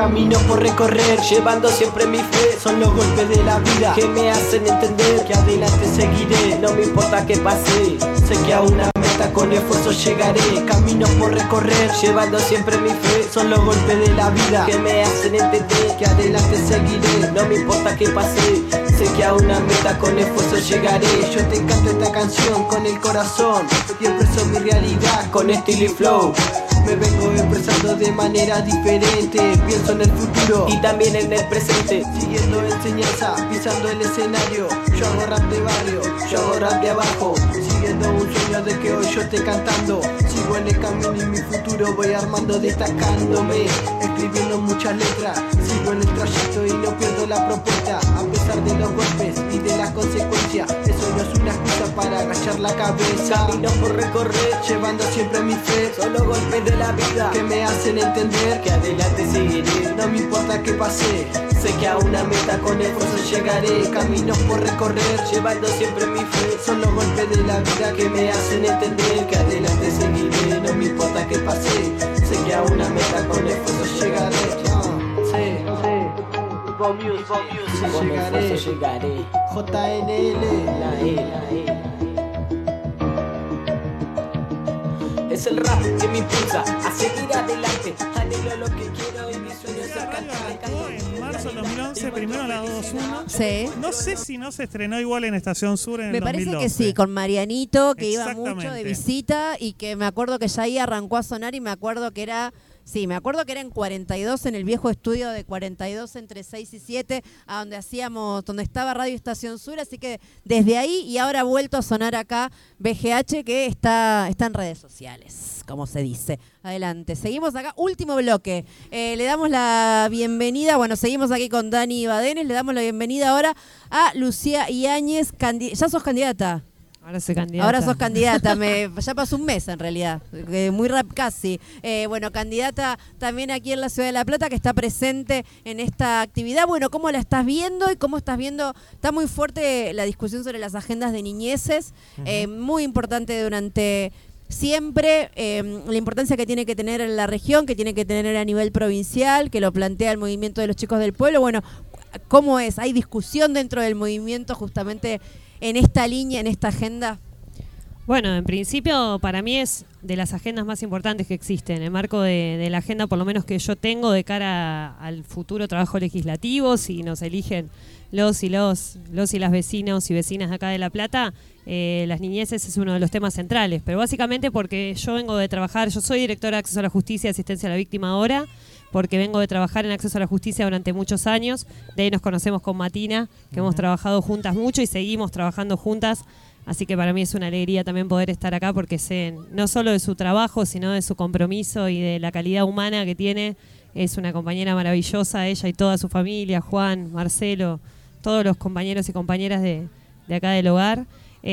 camino por recorrer, llevando siempre mi fe. Son los golpes de la vida que me hacen entender que adelante seguiré, no me importa que pase. Sé que a una meta con esfuerzo llegaré, camino por recorrer, llevando siempre mi fe. Son los golpes de la vida que me hacen entender que adelante seguiré, no me importa que pase. Sé que a una meta con esfuerzo llegaré. Yo te canto esta canción con el corazón y expreso mi realidad con estilo y flow. Me vengo expresando de manera diferente, pienso en el futuro y también en el presente, siguiendo enseñanza, pisando el escenario. Yo hago rap de barrio, yo hago rap de abajo, siguiendo un sueño de que hoy yo esté cantando. Sigo en el camino y mi futuro voy armando, destacándome, escribiendo muchas letras. Sigo en el trayecto y no pierdo la propuesta, a pesar de los golpes y de las consecuencias. Eso no es una excusa para agachar la cabeza. Camino por recorrer, llevando siempre mi fe. Son los golpes de la vida que me hacen entender que adelante seguiré, no me importa que pase. Sé que a una meta con esfuerzo llegaré, caminos por recorrer, llevando siempre mi fe. Son los golpes de la vida que me hacen entender que adelante seguiré, no me importa que pase. Sé que a una meta con esfuerzo llegaré. Con esfuerzo llegaré. JNL, la E. Es el rap que me impulsa a seguir adelante. Anhelo lo que quiero y mi sueño es ser cantante. En marzo del 2011, primero la 221. Sí. No sé si no se estrenó igual en Estación Sur en el 2012. Me parece que sí, con Marianito, que iba mucho de visita y que me acuerdo que ya ahí arrancó a sonar y me acuerdo que era... Sí, me acuerdo que era en 42, en el viejo estudio de 42 entre 6 y 7, a donde estaba Radio Estación Sur, así que desde ahí y ahora ha vuelto a sonar acá BGH, que está en redes sociales, como se dice. Adelante, seguimos acá, último bloque. Le damos la bienvenida, seguimos aquí con Dani Badenes, le damos la bienvenida ahora a Lucía Yáñez. ¿Ya sos candidata? Ahora soy candidata. Ahora sos candidata, ya pasó un mes en realidad, muy rap casi. Candidata también aquí en la Ciudad de La Plata, que está presente en esta actividad. Bueno, ¿cómo la estás viendo y cómo estás viendo? Está muy fuerte la discusión sobre las agendas de niñeces, muy importante durante... Siempre la importancia que tiene que tener en la región, que tiene que tener a nivel provincial, que lo plantea el movimiento de los chicos del pueblo. Bueno, ¿cómo es? ¿Hay discusión dentro del movimiento justamente en esta línea, en esta agenda? Bueno, en principio para mí es de las agendas más importantes que existen, en el marco de la agenda por lo menos que yo tengo de cara al futuro trabajo legislativo, si nos eligen los y las vecinos y vecinas de acá de La Plata, las niñeces es uno de los temas centrales, pero básicamente porque yo vengo de trabajar, yo soy directora de Acceso a la Justicia y Asistencia a la Víctima ahora, porque vengo de trabajar en Acceso a la Justicia durante muchos años, de ahí nos conocemos con Matina, que hemos trabajado juntas mucho y seguimos trabajando juntas, así que para mí es una alegría también poder estar acá porque sé no solo de su trabajo, sino de su compromiso y de la calidad humana que tiene. Es una compañera maravillosa, ella y toda su familia, Juan, Marcelo, todos los compañeros y compañeras de acá del hogar.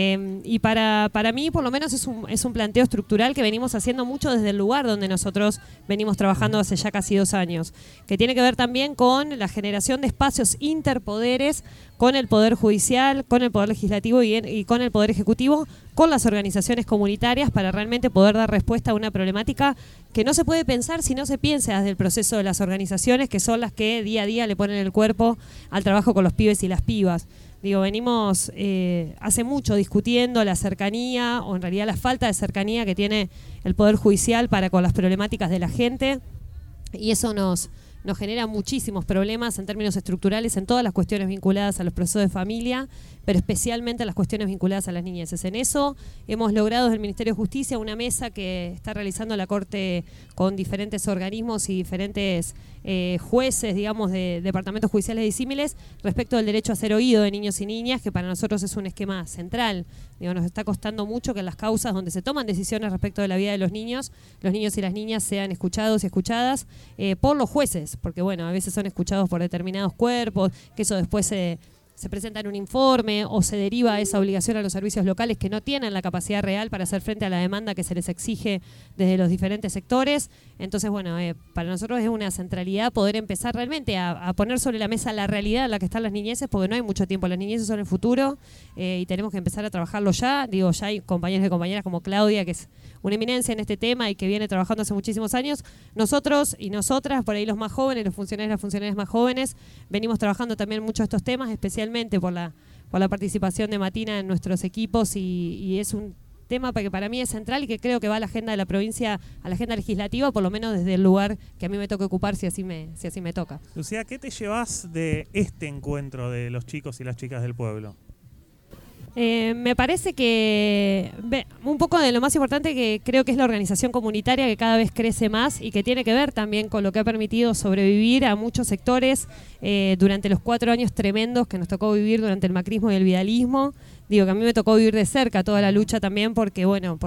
Y para mí, por lo menos, es un planteo estructural que venimos haciendo mucho desde el lugar donde nosotros venimos trabajando hace ya casi 2 años, que tiene que ver también con la generación de espacios interpoderes, con el Poder Judicial, con el Poder Legislativo y con el Poder Ejecutivo, con las organizaciones comunitarias, para realmente poder dar respuesta a una problemática que no se puede pensar si no se piensa desde el proceso de las organizaciones, que son las que día a día le ponen el cuerpo al trabajo con los pibes y las pibas. Venimos hace mucho discutiendo la cercanía, o en realidad la falta de cercanía que tiene el Poder Judicial para con las problemáticas de la gente, y eso nos genera muchísimos problemas en términos estructurales en todas las cuestiones vinculadas a los procesos de familia, pero especialmente las cuestiones vinculadas a las niñeces. En eso hemos logrado desde el Ministerio de Justicia una mesa que está realizando la Corte con diferentes organismos y diferentes jueces, digamos, de departamentos judiciales disímiles respecto del derecho a ser oído de niños y niñas, que para nosotros es un esquema central. Nos está costando mucho que en las causas donde se toman decisiones respecto de la vida de los niños y las niñas sean escuchados y escuchadas por los jueces, porque a veces son escuchados por determinados cuerpos, que eso después se se presenta en un informe o se deriva esa obligación a los servicios locales que no tienen la capacidad real para hacer frente a la demanda que se les exige desde los diferentes sectores. Entonces, bueno, para nosotros es una centralidad poder empezar realmente a poner sobre la mesa la realidad en la que están las niñeces, porque no hay mucho tiempo. Las niñeces son el futuro y tenemos que empezar a trabajarlo ya. Digo, ya hay compañeros y compañeras como Claudia, que es una eminencia en este tema y que viene trabajando hace muchísimos años. Nosotros y nosotras, por ahí los más jóvenes, los funcionarios y las funcionarias más jóvenes, venimos trabajando también mucho estos temas, especialmente por la participación de Matina en nuestros equipos y es un tema que para mí es central y que creo que va a la agenda de la provincia, a la agenda legislativa, por lo menos desde el lugar que a mí me toca ocupar, si así me toca. Lucía, ¿qué te llevas de este encuentro de los chicos y las chicas del pueblo? Me parece que un poco de lo más importante que creo que es la organización comunitaria, que cada vez crece más y que tiene que ver también con lo que ha permitido sobrevivir a muchos sectores durante los 4 años tremendos que nos tocó vivir durante el macrismo y el vidalismo. Digo que a mí me tocó vivir de cerca toda la lucha también porque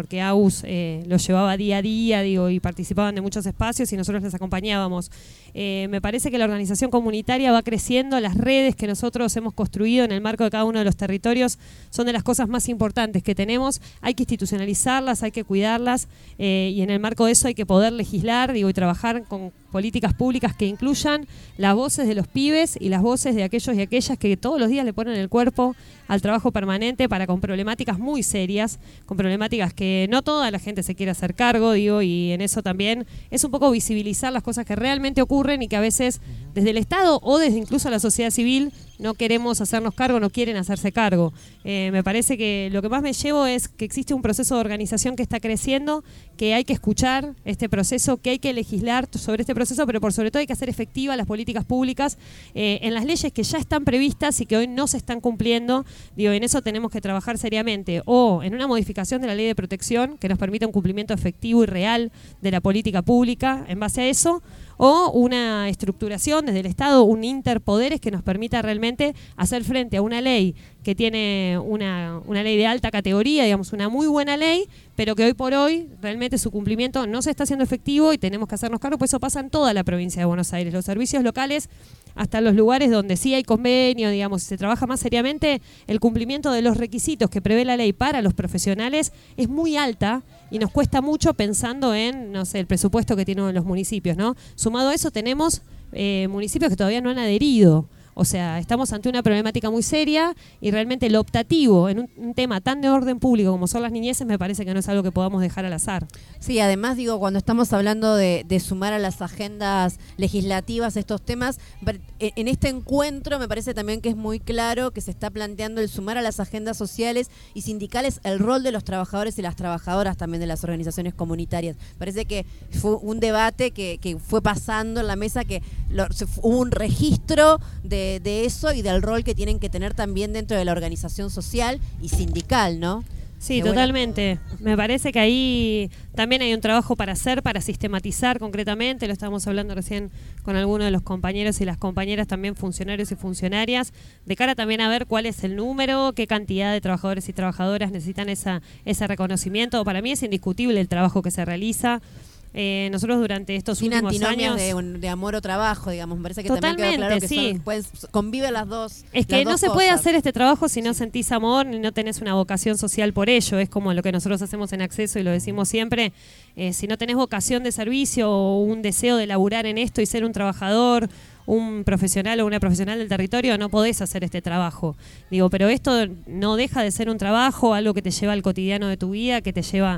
AUS lo llevaba día a día, digo, y participaban de muchos espacios y nosotros les acompañábamos. Me parece que la organización comunitaria va creciendo, las redes que nosotros hemos construido en el marco de cada uno de los territorios son de las cosas más importantes que tenemos. Hay que institucionalizarlas, hay que cuidarlas y en el marco de eso hay que poder legislar, digo, y trabajar con políticas públicas que incluyan las voces de los pibes y las voces de aquellos y aquellas que todos los días le ponen el cuerpo al trabajo permanente con problemáticas muy serias, con problemáticas que no toda la gente se quiere hacer cargo, digo, y en eso también es un poco visibilizar las cosas que realmente ocurren y que a veces desde el Estado o desde incluso la sociedad civil no queremos hacernos cargo, no quieren hacerse cargo. Me parece que lo que más me llevo es que existe un proceso de organización que está creciendo, que hay que escuchar este proceso, que hay que legislar sobre este proceso, pero por sobre todo hay que hacer efectivas las políticas públicas en las leyes que ya están previstas y que hoy no se están cumpliendo. Digo, en eso tenemos que trabajar seriamente, o en una modificación de la ley de protección que nos permita un cumplimiento efectivo y real de la política pública en base a eso, o una estructuración desde el Estado, un interpoderes que nos permita realmente hacer frente a una ley que tiene una ley de alta categoría, digamos, una muy buena ley, pero que hoy por hoy realmente su cumplimiento no se está haciendo efectivo y tenemos que hacernos cargo, pues eso pasa en toda la provincia de Buenos Aires. Los servicios locales, hasta los lugares donde sí hay convenio, digamos, se trabaja más seriamente, el cumplimiento de los requisitos que prevé la ley para los profesionales es muy alta y nos cuesta mucho pensando en, no sé, el presupuesto que tienen los municipios, ¿no? Sumado a eso tenemos municipios que todavía no han adherido. O sea, estamos ante una problemática muy seria y realmente lo optativo en un tema tan de orden público como son las niñeces me parece que no es algo que podamos dejar al azar. Sí, además digo, cuando estamos hablando de sumar a las agendas legislativas estos temas, en este encuentro me parece también que es muy claro que se está planteando el sumar a las agendas sociales y sindicales el rol de los trabajadores y las trabajadoras también de las organizaciones comunitarias. Parece que fue un debate que fue pasando en la mesa, que hubo un registro de eso y del rol que tienen que tener también dentro de la organización social y sindical, ¿no? Sí, totalmente. Me parece que ahí también hay un trabajo para hacer, para sistematizar concretamente, lo estábamos hablando recién con algunos de los compañeros y las compañeras, también funcionarios y funcionarias, de cara también a ver cuál es el número, qué cantidad de trabajadores y trabajadoras necesitan ese reconocimiento. Para mí es indiscutible el trabajo que se realiza. Nosotros durante estos últimos años de amor o trabajo, digamos, me parece que totalmente, también queda claro que sí. Conviven las dos. Es que no se puede hacer este trabajo si no sentís amor ni no tenés una vocación social por ello. Es como lo que nosotros hacemos en Acceso y lo decimos siempre. Si no tenés vocación de servicio o un deseo de laburar en esto y ser un trabajador, un profesional o una profesional del territorio, no podés hacer este trabajo. Digo, pero esto no deja de ser un trabajo, algo que te lleva al cotidiano de tu vida, que te lleva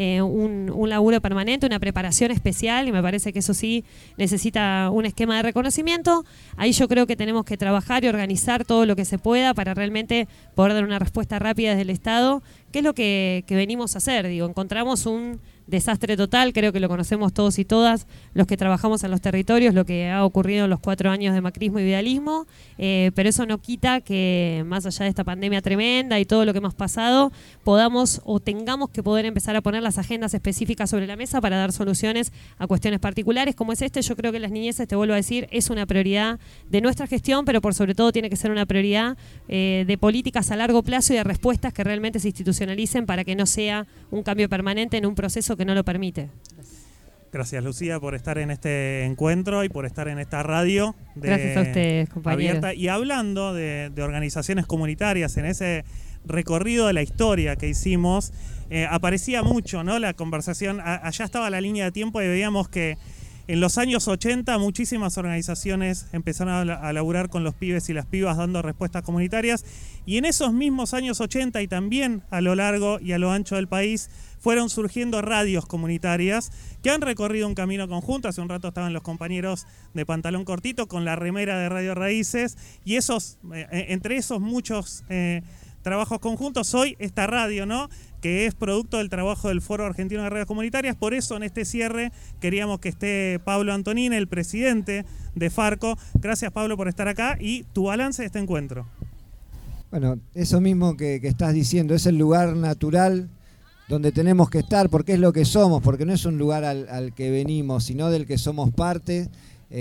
un laburo permanente, una preparación especial, y me parece que eso sí necesita un esquema de reconocimiento. Ahí yo creo que tenemos que trabajar y organizar todo lo que se pueda para realmente poder dar una respuesta rápida desde el Estado, que es lo que venimos a hacer. Digo, encontramos un desastre total, creo que lo conocemos todos y todas los que trabajamos en los territorios, lo que ha ocurrido en los 4 años de macrismo y vidalismo, pero eso no quita que más allá de esta pandemia tremenda y todo lo que hemos pasado, podamos o tengamos que poder empezar a poner las agendas específicas sobre la mesa para dar soluciones a cuestiones particulares como es este. Yo creo que las niñeces, te vuelvo a decir, es una prioridad de nuestra gestión, pero por sobre todo tiene que ser una prioridad de políticas a largo plazo y de respuestas que realmente se institucionalicen para que no sea un cambio permanente en un proceso que no lo permite. Gracias, Lucía, por estar en este encuentro y por estar en esta radio. Gracias a ustedes, compañeros. Abierta. Y hablando de organizaciones comunitarias, en ese recorrido de la historia que hicimos, aparecía mucho, ¿no?, la conversación. Allá estaba la línea de tiempo y veíamos que en los años 80 muchísimas organizaciones empezaron a laburar con los pibes y las pibas dando respuestas comunitarias, y en esos mismos años 80 y también a lo largo y a lo ancho del país fueron surgiendo radios comunitarias que han recorrido un camino conjunto. Hace un rato estaban los compañeros de pantalón cortito con la remera de Radio Raíces, y entre esos muchos trabajos conjuntos, hoy esta radio, ¿no?, que es producto del trabajo del Foro Argentino de Radios Comunitarias. Por eso en este cierre queríamos que esté Pablo Antonini, el presidente de Farco. Gracias, Pablo, por estar acá, y tu balance de este encuentro. Bueno, eso mismo que estás diciendo, es el lugar natural donde tenemos que estar, porque es lo que somos, porque no es un lugar al que venimos, sino del que somos parte.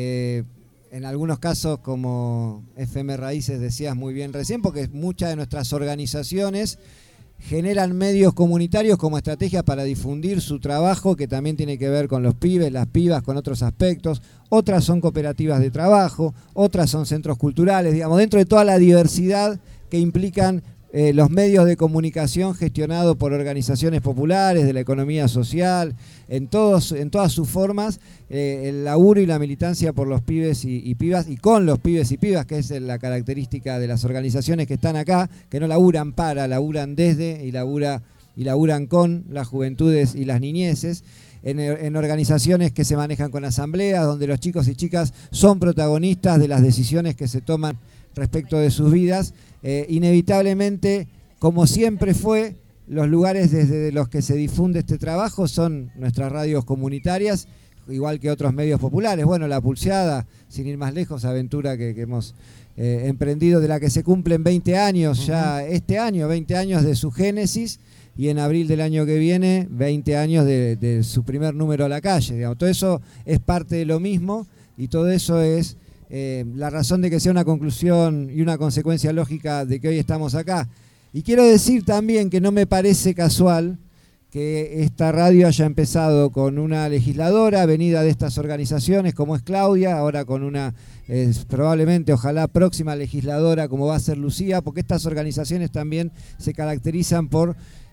En algunos casos, como FM Raíces decías muy bien recién, porque muchas de nuestras organizaciones generan medios comunitarios como estrategia para difundir su trabajo, que también tiene que ver con los pibes, las pibas, con otros aspectos. Otras son cooperativas de trabajo, otras son centros culturales, digamos, dentro de toda la diversidad que implican los medios de comunicación gestionados por organizaciones populares de la economía social, en todas sus formas, el laburo y la militancia por los pibes y pibas, y con los pibes y pibas, que es la característica de las organizaciones que están acá, que no laburan laburan desde y laburan con las juventudes y las niñeces, en organizaciones que se manejan con asambleas, donde los chicos y chicas son protagonistas de las decisiones que se toman respecto de sus vidas. Inevitablemente, como siempre fue, los lugares desde los que se difunde este trabajo son nuestras radios comunitarias, igual que otros medios populares. Bueno, La Pulseada, sin ir más lejos, aventura que hemos emprendido, de la que se cumplen 20 años ya este año, 20 años de su génesis, y en abril del año que viene, 20 años de su primer número a la calle, digamos. Todo eso es parte de lo mismo, y todo eso es la razón de que sea una conclusión y una consecuencia lógica de que hoy estamos acá. Y quiero decir también que no me parece casual que esta radio haya empezado con una legisladora venida de estas organizaciones como es Claudia, ahora con una probablemente, ojalá, próxima legisladora como va a ser Lucía, porque estas organizaciones también se caracterizan por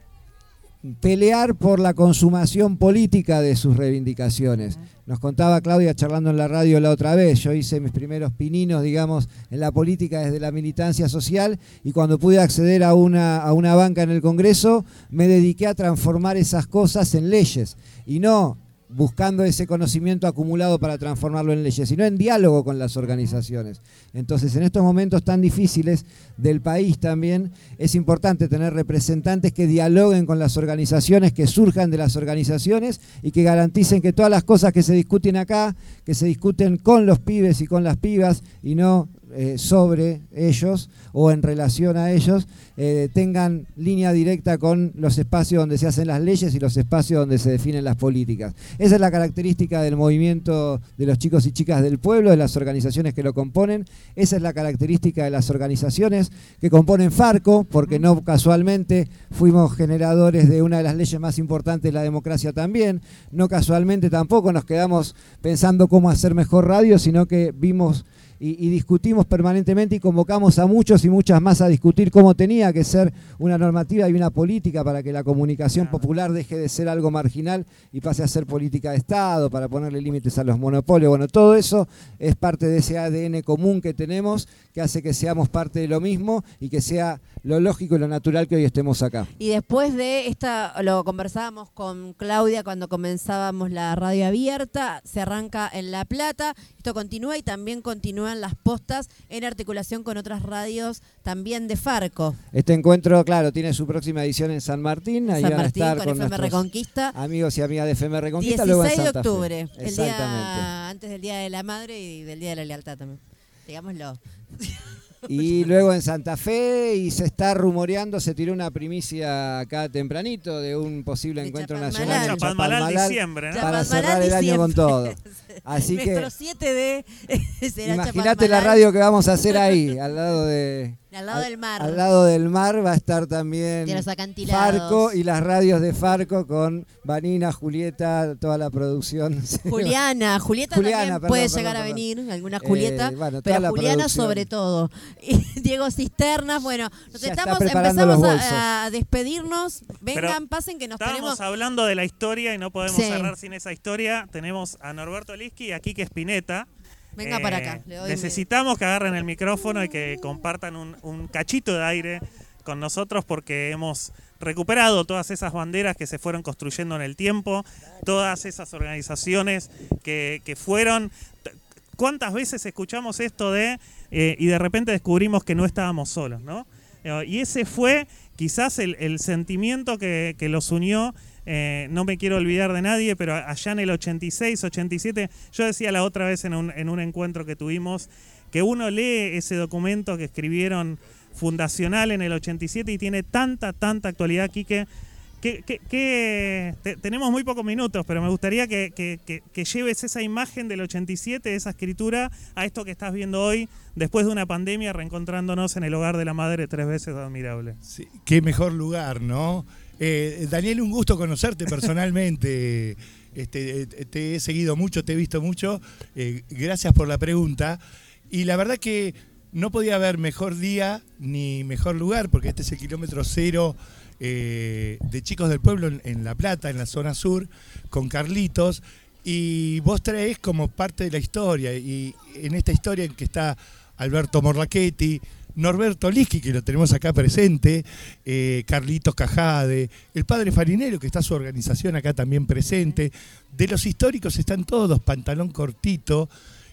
pelear por la consumación política de sus reivindicaciones. Nos contaba Claudia charlando en la radio la otra vez, yo hice mis primeros pininos, digamos, en la política desde la militancia social, y cuando pude acceder a una banca en el Congreso, me dediqué a transformar esas cosas en leyes, y no buscando ese conocimiento acumulado para transformarlo en leyes, sino en diálogo con las organizaciones. Entonces, en estos momentos tan difíciles del país también, es importante tener representantes que dialoguen con las organizaciones, que surjan de las organizaciones y que garanticen que todas las cosas que se discuten acá, que se discuten con los pibes y con las pibas, y no sobre ellos o en relación a ellos, tengan línea directa con los espacios donde se hacen las leyes y los espacios donde se definen las políticas. Esa es la característica del movimiento de los chicos y chicas del pueblo, de las organizaciones que lo componen. Esa es la característica de las organizaciones que componen Farco, porque no casualmente fuimos generadores de una de las leyes más importantes de la democracia también. No casualmente tampoco nos quedamos pensando cómo hacer mejor radio, sino que vimos y discutimos permanentemente y convocamos a muchos y muchas más a discutir cómo tenía que ser una normativa y una política para que la comunicación popular deje de ser algo marginal y pase a ser política de Estado, para ponerle límites a los monopolios. Bueno, todo eso es parte de ese ADN común que tenemos, que hace que seamos parte de lo mismo y que sea lo lógico y lo natural que hoy estemos acá. Y después de esta, lo conversábamos con Claudia cuando comenzábamos la radio abierta, se arranca en La Plata, esto continúa y también continúan las postas en articulación con otras radios también de Farco. Este encuentro, claro, tiene su próxima edición en San Martín, ahí van a estar con FM Reconquista, amigos y amigas de FM Reconquista, 16 luego en Santa de octubre, Fe. Exactamente. Antes del Día de la Madre y del Día de la Lealtad también, digámoslo. Y luego en Santa Fe, y se está rumoreando, se tiró una primicia acá tempranito de un posible encuentro nacional en Chapadmalal, diciembre, ¿no? Para cerrar el año con todo. Así Nuestro que 7D será imagínate la radio que vamos a hacer ahí, al lado de Al lado del mar. Al lado del mar va a estar también de los acantilados. Farco y las radios de Farco con Vanina, Julieta, toda la producción. Julieta también puede llegar a venir, alguna Julieta, pero Juliana sobre todo. Y Diego Cisternas, bueno, empezamos a despedirnos. Vengan, pasen que nos estábamos hablando de la historia y no podemos cerrar sin esa historia. Tenemos a Norberto Liski y a Quique Spinetta. Venga para acá. Necesitamos que agarren el micrófono y que compartan un cachito de aire con nosotros porque hemos recuperado todas esas banderas que se fueron construyendo en el tiempo, todas esas organizaciones que fueron... ¿Cuántas veces escuchamos esto y de repente descubrimos que no estábamos solos, ¿no? Y ese fue quizás el sentimiento que los unió. No me quiero olvidar de nadie, pero allá en el 86, 87, yo decía la otra vez en un encuentro que tuvimos, que uno lee ese documento que escribieron fundacional en el 87 y tiene tanta actualidad, Quique, tenemos muy pocos minutos, pero me gustaría que lleves esa imagen del 87, esa escritura, a esto que estás viendo hoy, después de una pandemia, reencontrándonos en el hogar de la madre 3 veces admirable. Sí, qué mejor lugar, ¿no? Daniel, un gusto conocerte personalmente. Te he seguido mucho, te he visto mucho. Gracias por la pregunta. Y la verdad que no podía haber mejor día ni mejor lugar, porque este es el kilómetro cero de Chicos del Pueblo en La Plata, en la zona sur, con Carlitos. Y vos traés como parte de la historia. Y en esta historia en que está Alberto Morlachetti, Norberto Liski, que lo tenemos acá presente, Carlitos Cajade, el padre Farinello, que está su organización acá también presente. De los históricos están todos, Pantalón Cortito.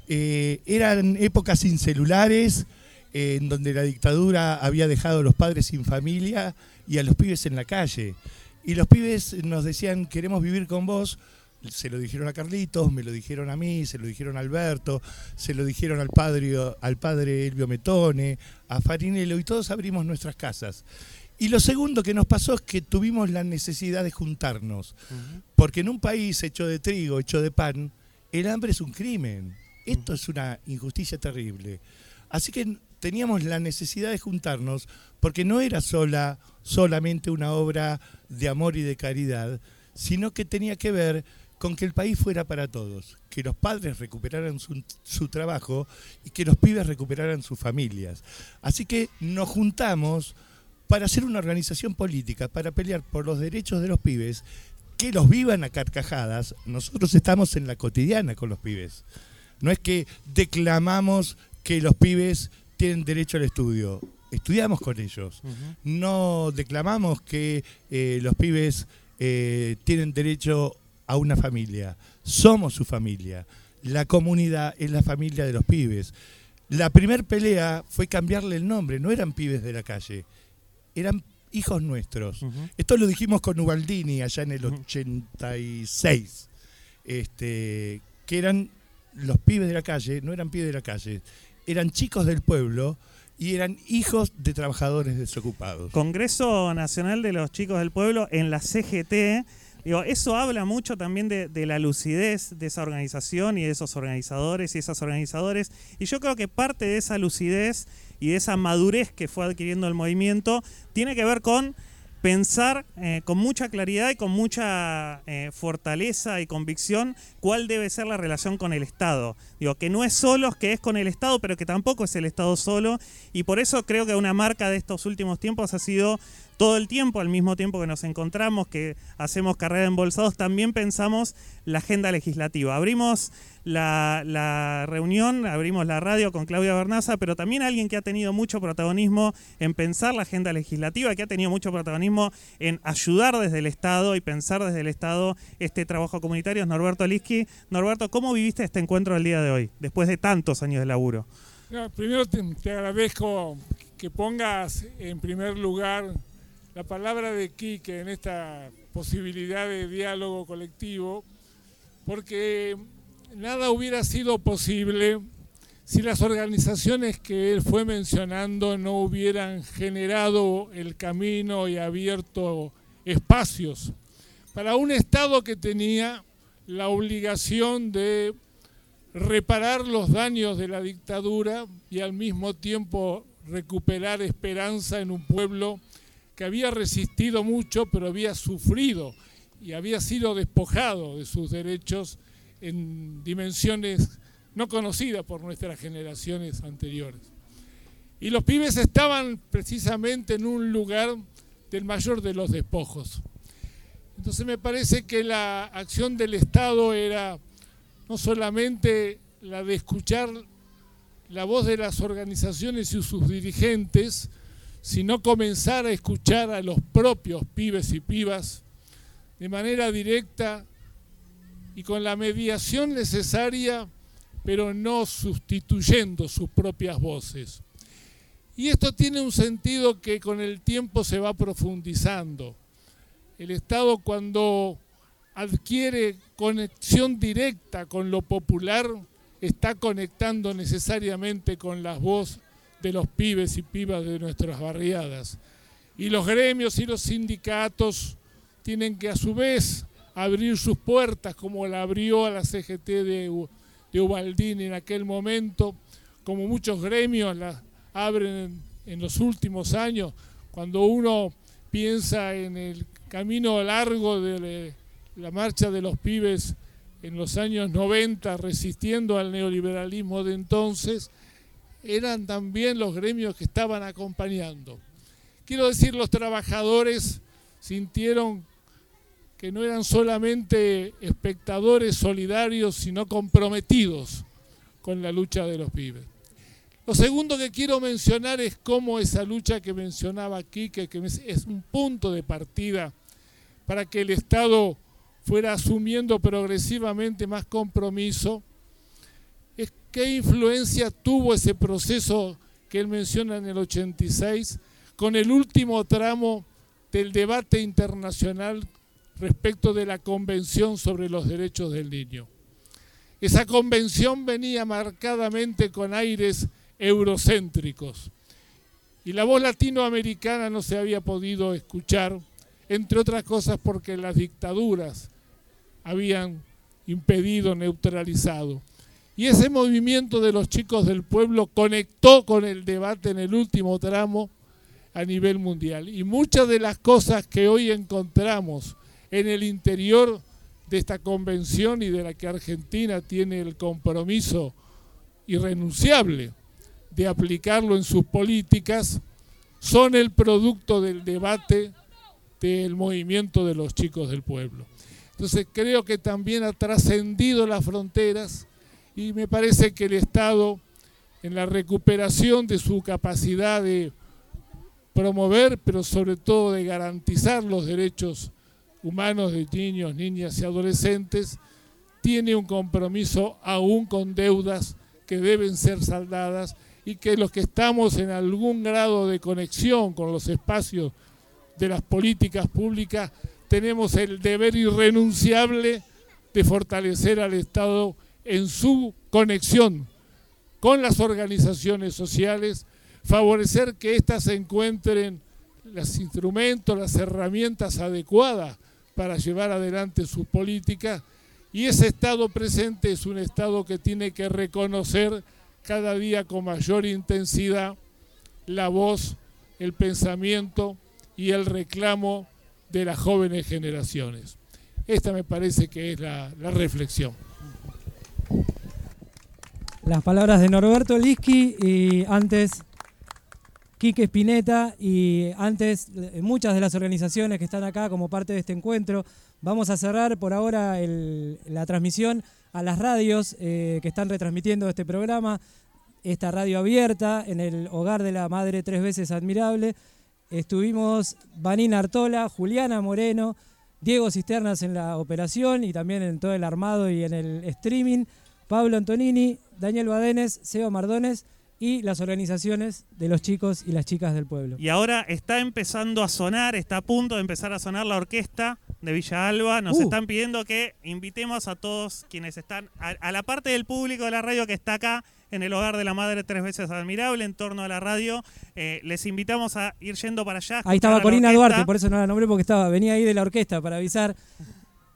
Eran épocas sin celulares, en donde la dictadura había dejado a los padres sin familia y a los pibes en la calle. Y los pibes nos decían, queremos vivir con vos. Se lo dijeron a Carlitos, me lo dijeron a mí, se lo dijeron a Alberto, se lo dijeron al padre Elvio Metone, a Farinello, y todos abrimos nuestras casas. Y lo segundo que nos pasó es que tuvimos la necesidad de juntarnos, porque en un país hecho de trigo, hecho de pan, el hambre es un crimen. Esto es una injusticia terrible. Así que teníamos la necesidad de juntarnos, porque no era solamente una obra de amor y de caridad, sino que tenía que ver con que el país fuera para todos, que los padres recuperaran su trabajo y que los pibes recuperaran sus familias. Así que nos juntamos para hacer una organización política, para pelear por los derechos de los pibes, que los vivan a carcajadas. Nosotros estamos en la cotidiana con los pibes. No es que declamamos que los pibes tienen derecho al estudio, estudiamos con ellos. No declamamos que los pibes tienen derecho a una familia, somos su familia. La comunidad es la familia de los pibes. La primer pelea fue cambiarle el nombre, no eran pibes de la calle, eran hijos nuestros. Esto lo dijimos con Ubaldini allá en el 86, que eran los pibes de la calle, no eran pibes de la calle, eran chicos del pueblo y eran hijos de trabajadores desocupados. Congreso Nacional de los Chicos del Pueblo en la CGT. Digo, eso habla mucho también de la lucidez de esa organización y de esos organizadores y esas organizadores. Y yo creo que parte de esa lucidez y de esa madurez que fue adquiriendo el movimiento tiene que ver con pensar con mucha claridad y con mucha fortaleza y convicción cuál debe ser la relación con el Estado. Digo, que no es solo, que es con el Estado, pero que tampoco es el Estado solo. Y por eso creo que una marca de estos últimos tiempos ha sido todo el tiempo, al mismo tiempo que nos encontramos, que hacemos carrera de embolsados, también pensamos la agenda legislativa. Abrimos la reunión, abrimos la radio con Claudia Bernaza, pero también alguien que ha tenido mucho protagonismo en pensar la agenda legislativa, que ha tenido mucho protagonismo en ayudar desde el Estado y pensar desde el Estado este trabajo comunitario, es Norberto Liski. Norberto, ¿cómo viviste este encuentro del día de hoy, después de tantos años de laburo? No, primero te agradezco que pongas en primer lugar la palabra de Quique en esta posibilidad de diálogo colectivo, porque nada hubiera sido posible si las organizaciones que él fue mencionando no hubieran generado el camino y abierto espacios para un Estado que tenía la obligación de reparar los daños de la dictadura y al mismo tiempo recuperar esperanza en un pueblo que había resistido mucho, pero había sufrido y había sido despojado de sus derechos en dimensiones no conocidas por nuestras generaciones anteriores. Y los pibes estaban precisamente en un lugar del mayor de los despojos. Entonces me parece que la acción del Estado era no solamente la de escuchar la voz de las organizaciones y sus dirigentes, sino comenzar a escuchar a los propios pibes y pibas de manera directa y con la mediación necesaria, pero no sustituyendo sus propias voces. Y esto tiene un sentido que con el tiempo se va profundizando. El Estado, cuando adquiere conexión directa con lo popular, está conectando necesariamente con las voces de los pibes y pibas de nuestras barriadas. Y los gremios y los sindicatos tienen que a su vez abrir sus puertas, como la abrió a la CGT de Ubaldini en aquel momento, como muchos gremios las abren en los últimos años, cuando uno piensa en el camino largo de la marcha de los pibes en los años 90, resistiendo al neoliberalismo de entonces, eran también los gremios que estaban acompañando. Quiero decir, los trabajadores sintieron que no eran solamente espectadores solidarios, sino comprometidos con la lucha de los pibes. Lo segundo que quiero mencionar es cómo esa lucha que mencionaba aquí, que es un punto de partida para que el Estado fuera asumiendo progresivamente más compromiso, es qué influencia tuvo ese proceso que él menciona en el 86 con el último tramo del debate internacional respecto de la Convención sobre los Derechos del Niño. Esa convención venía marcadamente con aires eurocéntricos y la voz latinoamericana no se había podido escuchar, entre otras cosas porque las dictaduras habían impedido, neutralizado. Y ese movimiento de los chicos del pueblo conectó con el debate en el último tramo a nivel mundial. Y muchas de las cosas que hoy encontramos en el interior de esta convención y de la que Argentina tiene el compromiso irrenunciable de aplicarlo en sus políticas, son el producto del debate del movimiento de los chicos del pueblo. Entonces creo que también ha trascendido las fronteras y me parece que el Estado, en la recuperación de su capacidad de promover, pero sobre todo de garantizar los derechos humanos de niños, niñas y adolescentes, tiene un compromiso aún con deudas que deben ser saldadas y que los que estamos en algún grado de conexión con los espacios de las políticas públicas tenemos el deber irrenunciable de fortalecer al Estado en su conexión con las organizaciones sociales, favorecer que éstas encuentren los instrumentos, las herramientas adecuadas para llevar adelante sus políticas, y ese Estado presente es un Estado que tiene que reconocer cada día con mayor intensidad la voz, el pensamiento y el reclamo de las jóvenes generaciones. Esta me parece que es la reflexión. Las palabras de Norberto Liski y antes Quique Spinetta y antes muchas de las organizaciones que están acá como parte de este encuentro. Vamos a cerrar por ahora la transmisión a las radios que están retransmitiendo este programa, esta radio abierta en el Hogar de la Madre Tres Veces Admirable. Estuvimos Vanina Artola, Juliana Moreno, Diego Cisternas en la operación y también en todo el armado y en el streaming, Pablo Antonini, Daniel Badenes, Seba Mardones y las organizaciones de los chicos y las chicas del pueblo. Y ahora está empezando a sonar, está a punto de empezar a sonar la orquesta de Villa Alba. Nos están pidiendo que invitemos a todos quienes están, a la parte del público de la radio que está acá en el Hogar de la Madre Tres Veces Admirable, en torno a la radio. Les invitamos a ir yendo para allá. Ahí estaba Corina Duarte, por eso no la nombré, porque venía ahí de la orquesta para avisar.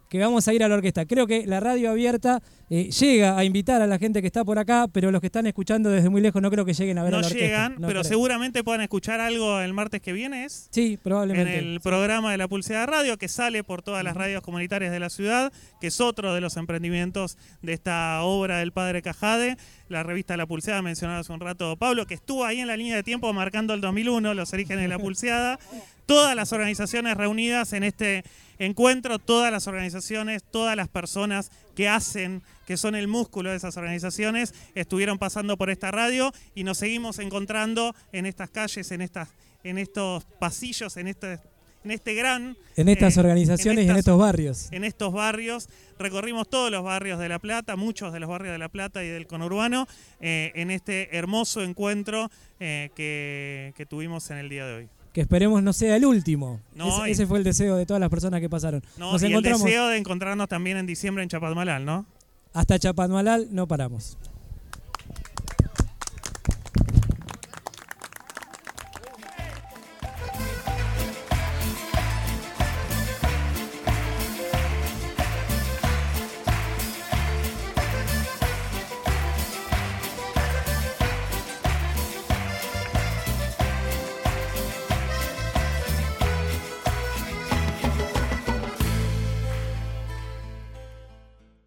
que vamos a ir a la orquesta. Creo que la radio abierta llega a invitar a la gente que está por acá, pero los que están escuchando desde muy lejos no creo que lleguen a ver a la orquesta. No llegan, pero seguramente puedan escuchar algo el martes que viene, ¿es? Sí, probablemente. En el programa de La Pulseada Radio, que sale por todas las radios comunitarias de la ciudad, que es otro de los emprendimientos de esta obra del padre Cajade. La revista La Pulseada, mencionado hace un rato Pablo, que estuvo ahí en la línea de tiempo marcando el 2001, los orígenes de La Pulseada. Todas las organizaciones reunidas en este encuentro, todas las organizaciones, todas las personas que hacen, que son el músculo de esas organizaciones, estuvieron pasando por esta radio y nos seguimos encontrando en estas calles, en estos pasillos, en estas organizaciones y en estos barrios. En estos barrios, recorrimos todos los barrios de La Plata, muchos de los barrios de La Plata y del conurbano, en este hermoso encuentro que tuvimos en el día de hoy. Que esperemos no sea el último. No, ese fue el deseo de todas las personas que pasaron. No, y el deseo de encontrarnos también en diciembre en Chapadmalal, ¿no? Hasta Chapadmalal no paramos.